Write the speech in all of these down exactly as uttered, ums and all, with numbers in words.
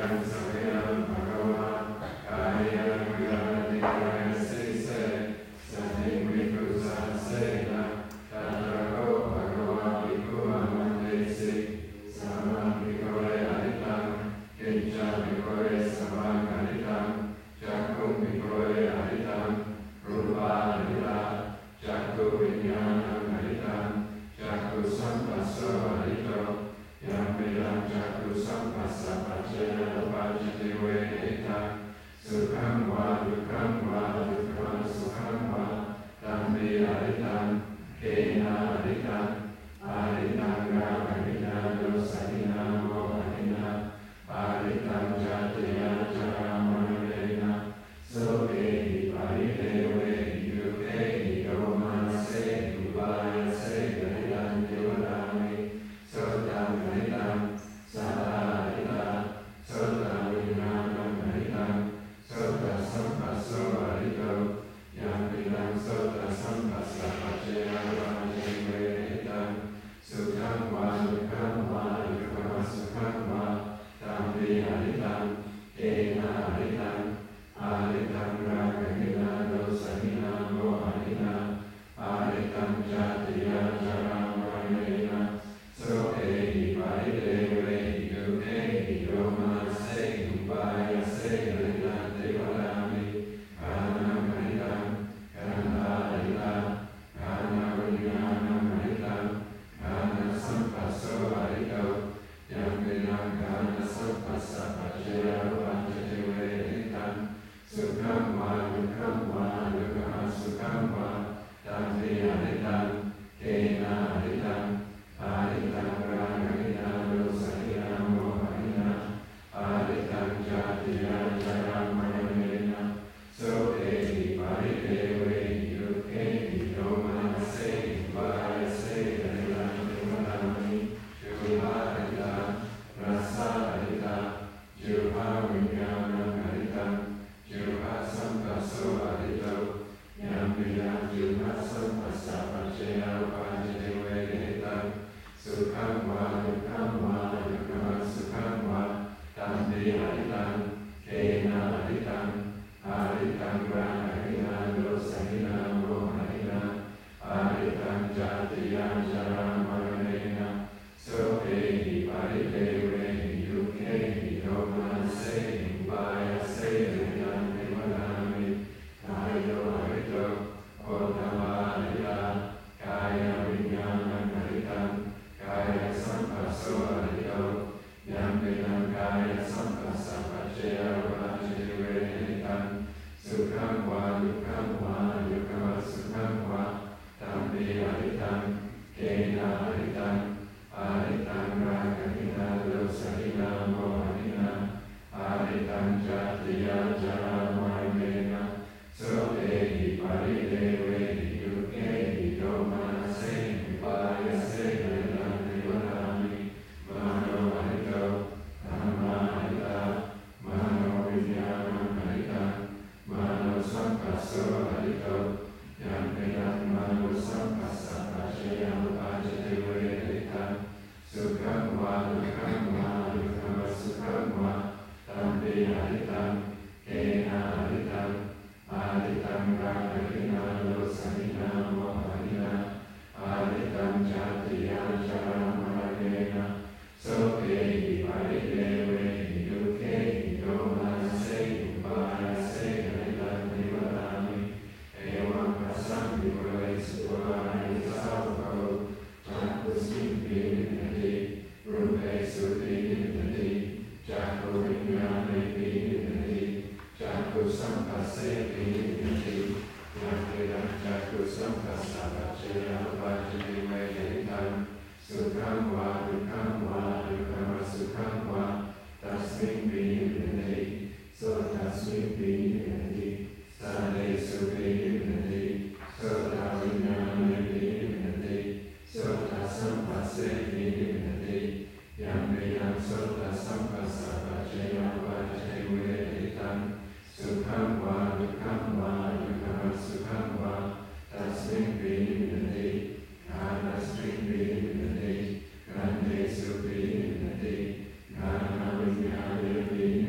Amen.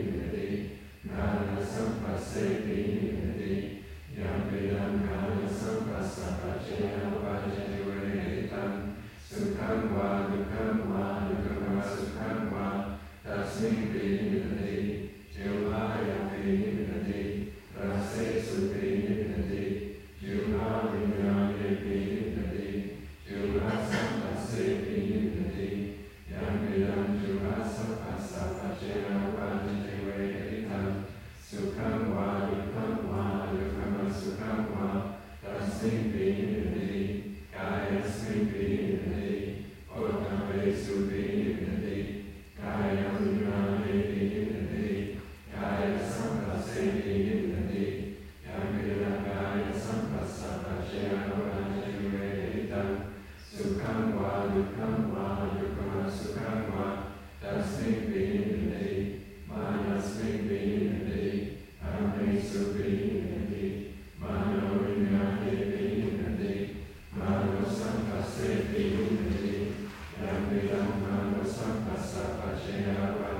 Sukham va dukham va dukham va sukham va tasmin pi nidati Jivaya pi nidati Rase supi nidati Jivha vinyane pi nidati Jivha sampase pi nidati Yam vidam jivha sampasa pachena vajite vedita Sukham va dukham va dukham va sukham va tasmin pi nidati Kaya smin pi nidati Otame supi nidati Kaya vinyane pi nidati Kaya sampase pi nidati Yam vidam kaya sampasa pachena vajite vedita Sukham va dukham va dukham va sukham va tasmin pi nidati Manasmin pi nidati Ame supi nidati Mano vinyane pi nidati Mano sampase pi nidati Yam vidam mano sampasa pachena